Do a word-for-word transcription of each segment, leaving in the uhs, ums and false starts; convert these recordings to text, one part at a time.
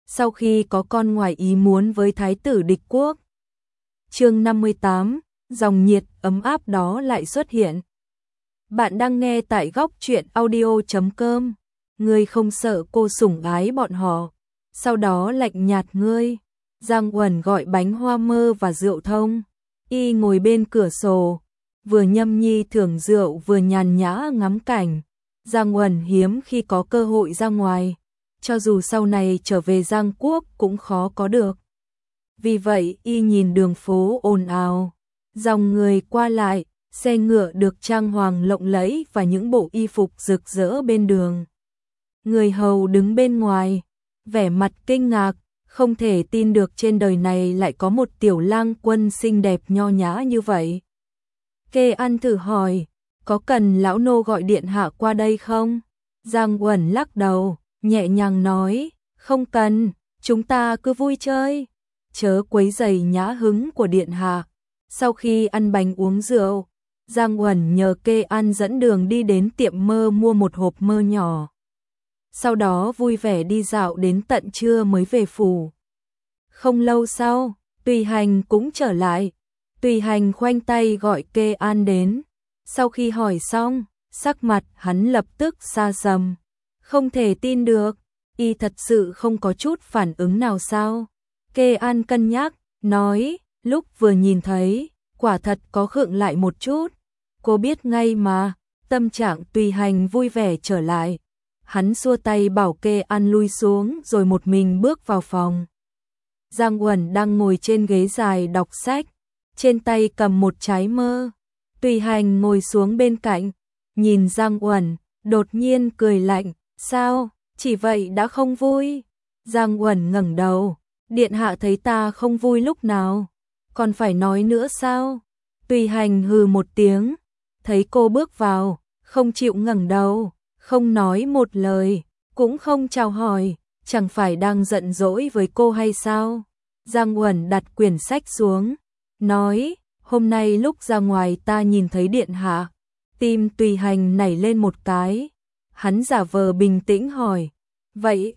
sau khi có con ngoài ý muốn với thái tử địch quốc. Chương năm mươi tám, dòng nhiệt ấm áp đó lại xuất hiện. Bạn đang nghe tại góc truyện audio chấm com. Ngươi không sợ cô sủng ái bọn họ, sau đó lạnh nhạt ngươi. Giang Uẩn gọi bánh hoa mơ và rượu thông. Y ngồi bên cửa sổ, vừa nhâm nhi thưởng rượu vừa nhàn nhã ngắm cảnh. Giang Uẩn hiếm khi có cơ hội ra ngoài, cho dù sau này trở về Giang Quốc cũng khó có được. Vì vậy y nhìn đường phố ồn ào, dòng người qua lại, xe ngựa được trang hoàng lộng lẫy và những bộ y phục rực rỡ bên đường. Người hầu đứng bên ngoài, vẻ mặt kinh ngạc, không thể tin được trên đời này lại có một tiểu lang quân xinh đẹp nho nhã như vậy. Kê An thử hỏi, có cần lão nô gọi điện hạ qua đây không? Giang Uẩn lắc đầu, nhẹ nhàng nói, không cần, chúng ta cứ vui chơi, chớ quấy rầy nhã hứng của điện hạ. Sau khi ăn bánh uống rượu, Giang Uẩn nhờ Kê An dẫn đường đi đến tiệm mơ mua một hộp mơ nhỏ. Sau đó vui vẻ đi dạo đến tận trưa mới về phủ. Không lâu sau, Tùy Hành cũng trở lại. Tùy Hành khoanh tay gọi Kê An đến. Sau khi hỏi xong, sắc mặt hắn lập tức xa sầm. Không thể tin được, y thật sự không có chút phản ứng nào sao? Kê An cân nhắc, nói, lúc vừa nhìn thấy, quả thật có khựng lại một chút. Cô biết ngay mà, tâm trạng Tùy Hành vui vẻ trở lại. Hắn xua tay bảo Kê An lui xuống rồi một mình bước vào phòng. Giang Uẩn đang ngồi trên ghế dài đọc sách, trên tay cầm một trái mơ. Tùy Hành ngồi xuống bên cạnh, nhìn Giang Uẩn, đột nhiên cười lạnh, sao, chỉ vậy đã không vui? Giang Uẩn ngẩng đầu, điện hạ thấy ta không vui lúc nào, còn phải nói nữa sao? Tùy Hành hừ một tiếng, thấy cô bước vào, không chịu ngẩng đầu, không nói một lời, cũng không chào hỏi, chẳng phải đang giận dỗi với cô hay sao? Giang Uẩn đặt quyển sách xuống, nói, hôm nay lúc ra ngoài ta nhìn thấy điện hạ. Tim Tùy Hành nảy lên một cái, hắn giả vờ bình tĩnh hỏi, vậy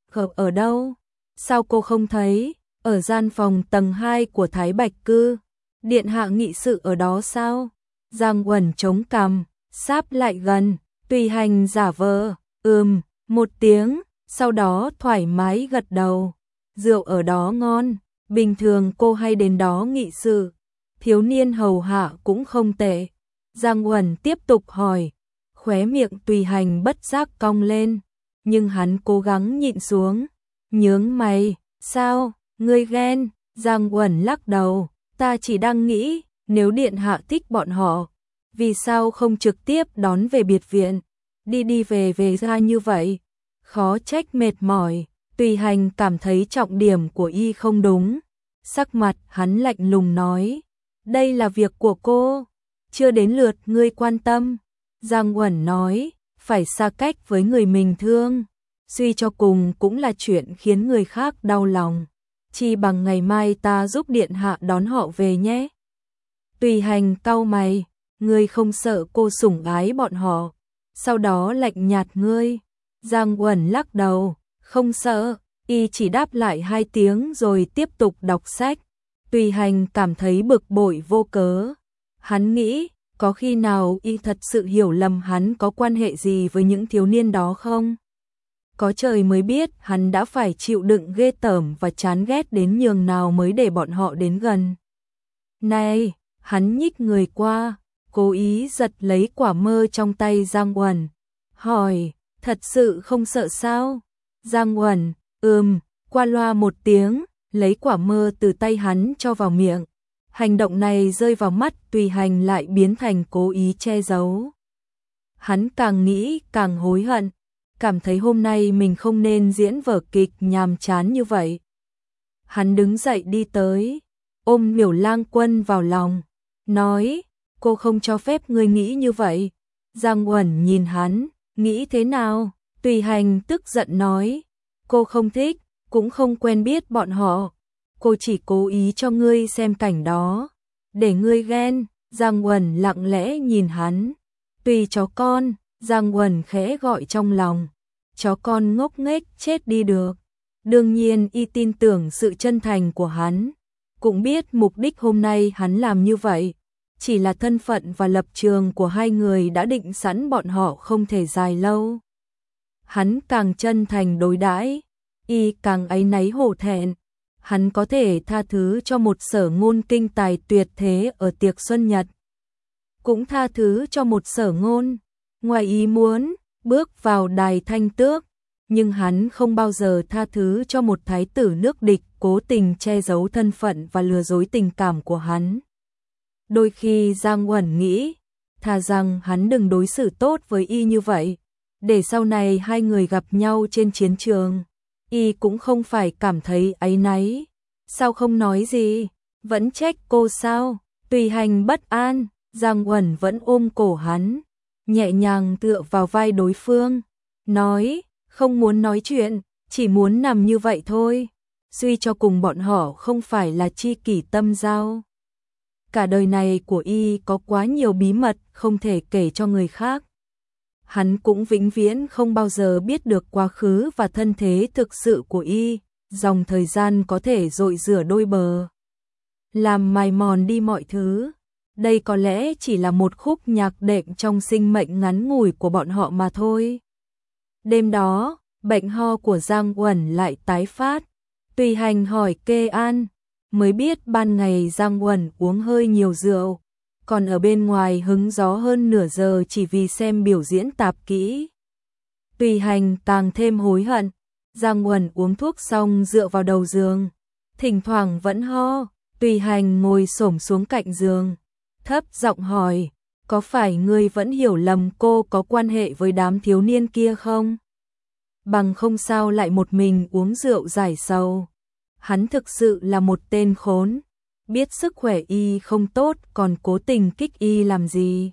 ở đâu? Sao cô không thấy? Ở gian phòng tầng hai của Thái Bạch Cư. Điện hạ nghị sự ở đó sao? Giang Uẩn chống cằm, sáp lại gần. Tùy Hành giả vờ, ừm, một tiếng, sau đó thoải mái gật đầu. Rượu ở đó ngon, bình thường cô hay đến đó nghị sự. Thiếu niên hầu hạ cũng không tệ. Giang Uẩn tiếp tục hỏi, khóe miệng Tùy Hành bất giác cong lên, nhưng hắn cố gắng nhịn xuống. Nhướng mày, sao, ngươi ghen? Giang Uẩn lắc đầu, ta chỉ đang nghĩ, nếu điện hạ thích bọn họ, vì sao không trực tiếp đón về biệt viện, đi đi về về ra như vậy? Khó trách mệt mỏi. Tùy Hành cảm thấy trọng điểm của y không đúng. Sắc mặt hắn lạnh lùng nói, đây là việc của cô, chưa đến lượt ngươi quan tâm. Giang Uẩn nói, phải xa cách với người mình thương, suy cho cùng cũng là chuyện khiến người khác đau lòng. Chi bằng ngày mai ta giúp điện hạ đón họ về nhé. Tùy Hành cau mày, ngươi không sợ cô sủng ái bọn họ, sau đó lạnh nhạt ngươi? Giang Uẩn lắc đầu, không sợ, y chỉ đáp lại hai tiếng rồi tiếp tục đọc sách. Tùy Hành cảm thấy bực bội vô cớ. Hắn nghĩ, có khi nào y thật sự hiểu lầm hắn có quan hệ gì với những thiếu niên đó không? Có trời mới biết hắn đã phải chịu đựng ghê tởm và chán ghét đến nhường nào mới để bọn họ đến gần. Này, hắn nhích người qua, cố ý giật lấy quả mơ trong tay Giang Uẩn, hỏi, thật sự không sợ sao? Giang Uẩn, ừm, qua loa một tiếng, lấy quả mơ từ tay hắn cho vào miệng. Hành động này rơi vào mắt Tùy Hành lại biến thành cố ý che giấu. Hắn càng nghĩ càng hối hận, cảm thấy hôm nay mình không nên diễn vở kịch nhàm chán như vậy. Hắn đứng dậy đi tới, ôm Miểu Lang Quân vào lòng, nói, cô không cho phép ngươi nghĩ như vậy. Giang Uẩn nhìn hắn, nghĩ thế nào? Tùy Hành tức giận nói, cô không thích, cũng không quen biết bọn họ. Cô chỉ cố ý cho ngươi xem cảnh đó, để ngươi ghen. Giang Uẩn lặng lẽ nhìn hắn. Tùy chó con, Giang Uẩn khẽ gọi trong lòng. Chó con ngốc nghếch chết đi được. Đương nhiên y tin tưởng sự chân thành của hắn, cũng biết mục đích hôm nay hắn làm như vậy, chỉ là thân phận và lập trường của hai người đã định sẵn bọn họ không thể dài lâu. Hắn càng chân thành đối đãi, y càng áy náy hổ thẹn. Hắn có thể tha thứ cho một Sở Ngôn kinh tài tuyệt thế ở tiệc xuân nhật, cũng tha thứ cho một Sở Ngôn ngoài ý muốn bước vào đài thanh tước, nhưng hắn không bao giờ tha thứ cho một thái tử nước địch cố tình che giấu thân phận và lừa dối tình cảm của hắn. Đôi khi Giang Uẩn nghĩ, thà rằng hắn đừng đối xử tốt với y như vậy, để sau này hai người gặp nhau trên chiến trường, y cũng không phải cảm thấy áy náy. Sao không nói gì, vẫn trách cô sao? Tùy Hành bất an, Giang Uẩn vẫn ôm cổ hắn, nhẹ nhàng tựa vào vai đối phương, nói, không muốn nói chuyện, chỉ muốn nằm như vậy thôi. Suy cho cùng bọn họ không phải là tri kỷ tâm giao. Cả đời này của y có quá nhiều bí mật không thể kể cho người khác. Hắn cũng vĩnh viễn không bao giờ biết được quá khứ và thân thế thực sự của y, dòng thời gian có thể dội rửa đôi bờ, làm mài mòn đi mọi thứ. Đây có lẽ chỉ là một khúc nhạc đệm trong sinh mệnh ngắn ngủi của bọn họ mà thôi. Đêm đó, bệnh ho của Giang Uẩn lại tái phát. Tùy Hành hỏi kê an, mới biết ban ngày Giang Uẩn uống hơi nhiều rượu, còn ở bên ngoài hứng gió hơn nửa giờ chỉ vì xem biểu diễn tạp kỹ. Tùy Hành càng thêm hối hận. Giang Uẩn uống thuốc xong dựa vào đầu giường, thỉnh thoảng vẫn ho. Tùy Hành ngồi xổm xuống cạnh giường, thấp giọng hỏi, có phải ngươi vẫn hiểu lầm cô có quan hệ với đám thiếu niên kia không? Bằng không sao lại một mình uống rượu giải sầu. Hắn thực sự là một tên khốn, biết sức khỏe y không tốt còn cố tình kích y làm gì.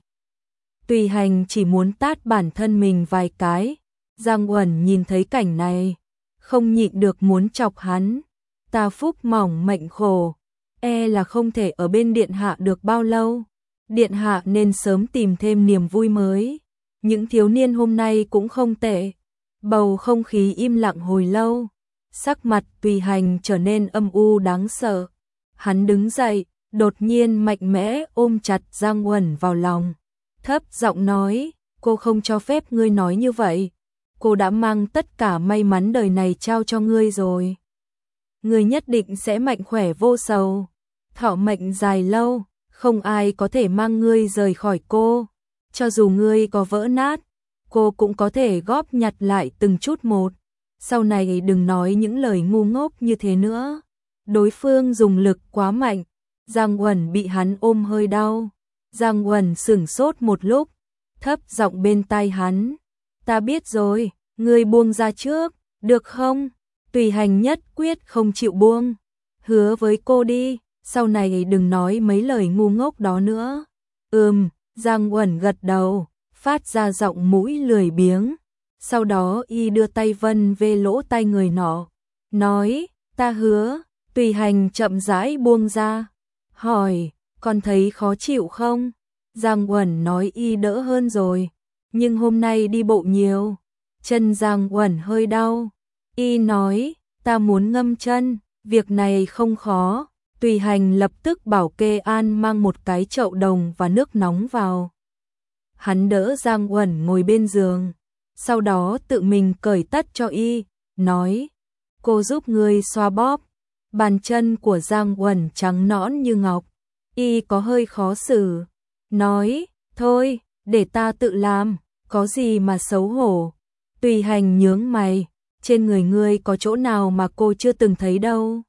Tùy Hành chỉ muốn tát bản thân mình vài cái. Giang Uẩn nhìn thấy cảnh này, không nhịn được muốn chọc hắn. Ta phúc mỏng mệnh khổ, e là không thể ở bên điện hạ được bao lâu. Điện hạ nên sớm tìm thêm niềm vui mới. Những thiếu niên hôm nay cũng không tệ. Bầu không khí im lặng hồi lâu, sắc mặt Tùy Hành trở nên âm u đáng sợ. Hắn đứng dậy, đột nhiên mạnh mẽ ôm chặt Giang Uẩn vào lòng, thấp giọng nói, cô không cho phép ngươi nói như vậy. Cô đã mang tất cả may mắn đời này trao cho ngươi rồi. Ngươi nhất định sẽ mạnh khỏe vô sầu, thọ mệnh dài lâu, không ai có thể mang ngươi rời khỏi cô. Cho dù ngươi có vỡ nát, cô cũng có thể góp nhặt lại từng chút một. Sau này đừng nói những lời ngu ngốc như thế nữa. Đối phương dùng lực quá mạnh, Giang Uẩn bị hắn ôm hơi đau. Giang Uẩn sửng sốt một lúc, thấp giọng bên tai hắn, ta biết rồi, ngươi buông ra trước, được không? Tùy Hành nhất quyết không chịu buông. Hứa với cô đi, sau này đừng nói mấy lời ngu ngốc đó nữa. Ừm, Giang Uẩn gật đầu, phát ra giọng mũi lười biếng. Sau đó y đưa tay vân về lỗ tai người nọ, nói, ta hứa. Tùy Hành chậm rãi buông ra, hỏi, con thấy khó chịu không? Giang Uẩn nói y đỡ hơn rồi, nhưng hôm nay đi bộ nhiều, chân Giang Uẩn hơi đau. Y nói, ta muốn ngâm chân, việc này không khó. Tùy Hành lập tức bảo kê an mang một cái chậu đồng và nước nóng vào. Hắn đỡ Giang Uẩn ngồi bên giường, sau đó tự mình cởi tất cho y, nói, cô giúp ngươi xoa bóp. Bàn chân của Giang Uẩn trắng nõn như ngọc, y có hơi khó xử, nói, thôi, để ta tự làm, có gì mà xấu hổ. Tùy Hành nhướng mày, trên người ngươi có chỗ nào mà cô chưa từng thấy đâu.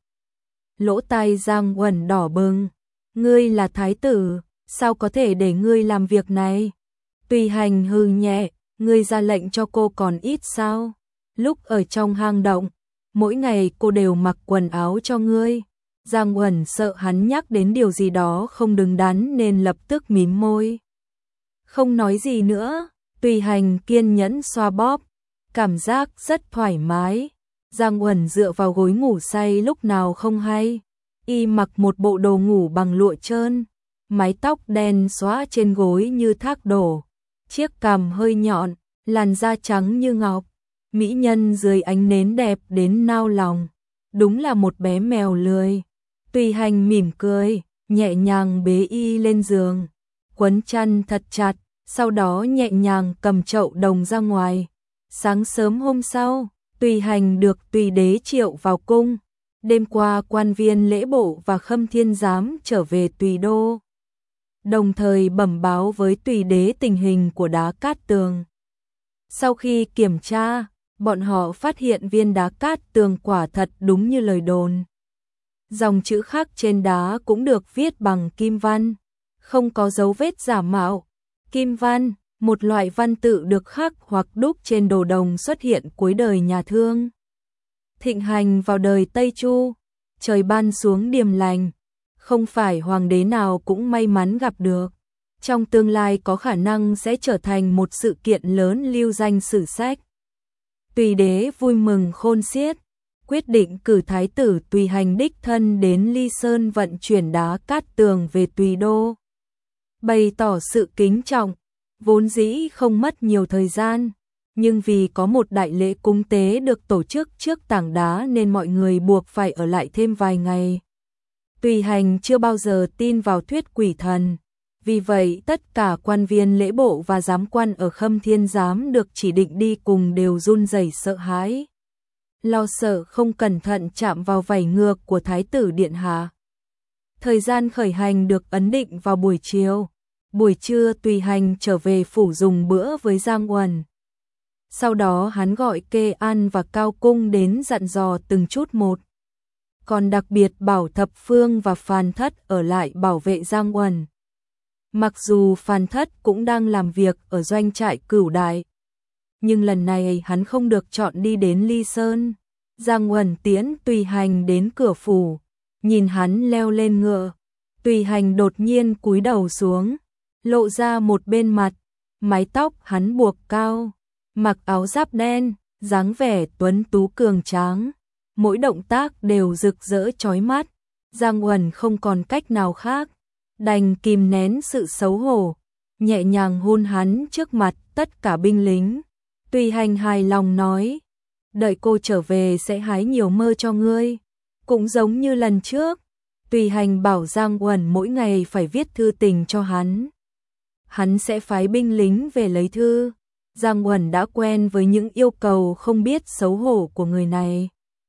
Lỗ tai Giang Uẩn đỏ bừng, ngươi là thái tử, sao có thể để ngươi làm việc này? Tùy Hành hừ nhẹ, ngươi ra lệnh cho cô còn ít sao? Lúc ở trong hang động, mỗi ngày cô đều mặc quần áo cho ngươi. Giang Uẩn sợ hắn nhắc đến điều gì đó không đứng đắn nên lập tức mím môi, không nói gì nữa. Tùy Hành kiên nhẫn xoa bóp, cảm giác rất thoải mái. Giang Uẩn dựa vào gối ngủ say lúc nào không hay. Y mặc một bộ đồ ngủ bằng lụa trơn, mái tóc đen xóa trên gối như thác đổ, chiếc cằm hơi nhọn, làn da trắng như ngọc. Mỹ nhân dưới ánh nến đẹp đến nao lòng, đúng là một bé mèo lười. Tùy Hành mỉm cười, nhẹ nhàng bế y lên giường, quấn chăn thật chặt, sau đó nhẹ nhàng cầm chậu đồng ra ngoài. Sáng sớm hôm sau, Tùy Hành được Tùy Đế triệu vào cung. Đêm qua quan viên lễ bộ và Khâm Thiên Giám trở về Tùy Đô, đồng thời bẩm báo với Tùy Đế tình hình của đá cát tường. Sau khi kiểm tra, bọn họ phát hiện viên đá cát tường quả thật đúng như lời đồn. Dòng chữ khắc trên đá cũng được viết bằng kim văn, không có dấu vết giả mạo. Kim văn, một loại văn tự được khắc hoặc đúc trên đồ đồng xuất hiện cuối đời nhà Thương. Thịnh hành vào đời Tây Chu, trời ban xuống điềm lành, không phải hoàng đế nào cũng may mắn gặp được. Trong tương lai có khả năng sẽ trở thành một sự kiện lớn lưu danh sử sách. Tùy Đế vui mừng khôn xiết, quyết định cử thái tử Tùy Hành đích thân đến Ly Sơn vận chuyển đá cát tường về Tùy Đô. Bày tỏ sự kính trọng, vốn dĩ không mất nhiều thời gian, nhưng vì có một đại lễ cúng tế được tổ chức trước tảng đá nên mọi người buộc phải ở lại thêm vài ngày. Tùy Hành chưa bao giờ tin vào thuyết quỷ thần, vì vậy tất cả quan viên lễ bộ và giám quan ở Khâm Thiên Giám được chỉ định đi cùng đều run rẩy sợ hãi, lo sợ không cẩn thận chạm vào vảy ngược của Thái tử Điện Hạ. Thời gian khởi hành được ấn định vào buổi chiều. Buổi trưa Tùy Hành trở về phủ dùng bữa với Giang Uẩn. Sau đó hắn gọi Kê An và Cao Cung đến dặn dò từng chút một. Còn đặc biệt bảo Thập Phương và Phàn Thất ở lại bảo vệ Giang Uẩn. Mặc dù Phàn Thất cũng đang làm việc ở doanh trại Cửu Đại, nhưng lần này hắn không được chọn đi đến Ly Sơn. Giang Uẩn tiễn Tùy Hành đến cửa phủ, nhìn hắn leo lên ngựa. Tùy Hành đột nhiên cúi đầu xuống, lộ ra một bên mặt, mái tóc hắn buộc cao, mặc áo giáp đen, dáng vẻ tuấn tú cường tráng, mỗi động tác đều rực rỡ chói mắt. Giang Uẩn không còn cách nào khác, đành kìm nén sự xấu hổ, nhẹ nhàng hôn hắn trước mặt tất cả binh lính. Tùy Hành hài lòng nói, đợi cô trở về sẽ hái nhiều mơ cho ngươi, cũng giống như lần trước. Tùy Hành bảo Giang Uẩn mỗi ngày phải viết thư tình cho hắn. Hắn sẽ phái binh lính về lấy thư. Giang Uẩn đã quen với những yêu cầu không biết xấu hổ của người này.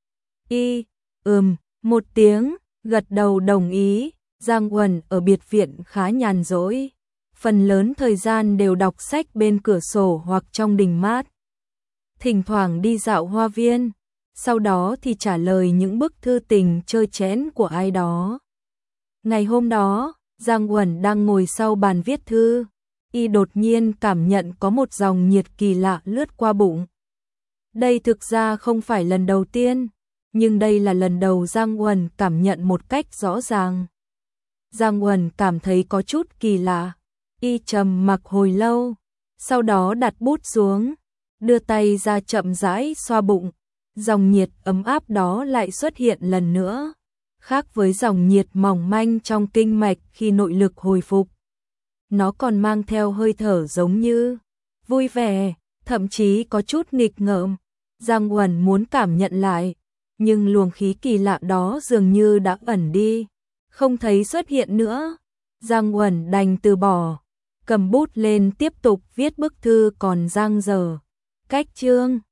Y, ừm, một tiếng, gật đầu đồng ý. Giang Uẩn ở biệt viện khá nhàn rỗi, phần lớn thời gian đều đọc sách bên cửa sổ hoặc trong đình mát. Thỉnh thoảng đi dạo hoa viên, sau đó thì trả lời những bức thư tình trơ trẽn của ai đó. Ngày hôm đó, Giang Uẩn đang ngồi sau bàn viết thư, y đột nhiên cảm nhận có một dòng nhiệt kỳ lạ lướt qua bụng. Đây thực ra không phải lần đầu tiên, nhưng đây là lần đầu Giang Uẩn cảm nhận một cách rõ ràng. Giang Uẩn cảm thấy có chút kỳ lạ, y trầm mặc hồi lâu, sau đó đặt bút xuống, đưa tay ra chậm rãi xoa bụng. Dòng nhiệt ấm áp đó lại xuất hiện lần nữa, khác với dòng nhiệt mỏng manh trong kinh mạch khi nội lực hồi phục. Nó còn mang theo hơi thở giống như vui vẻ, thậm chí có chút nghịch ngợm. Giang Uẩn muốn cảm nhận lại, nhưng luồng khí kỳ lạ đó dường như đã ẩn đi, không thấy xuất hiện nữa. Giang Uẩn đành từ bỏ, cầm bút lên tiếp tục viết bức thư còn dang dở. Cách chương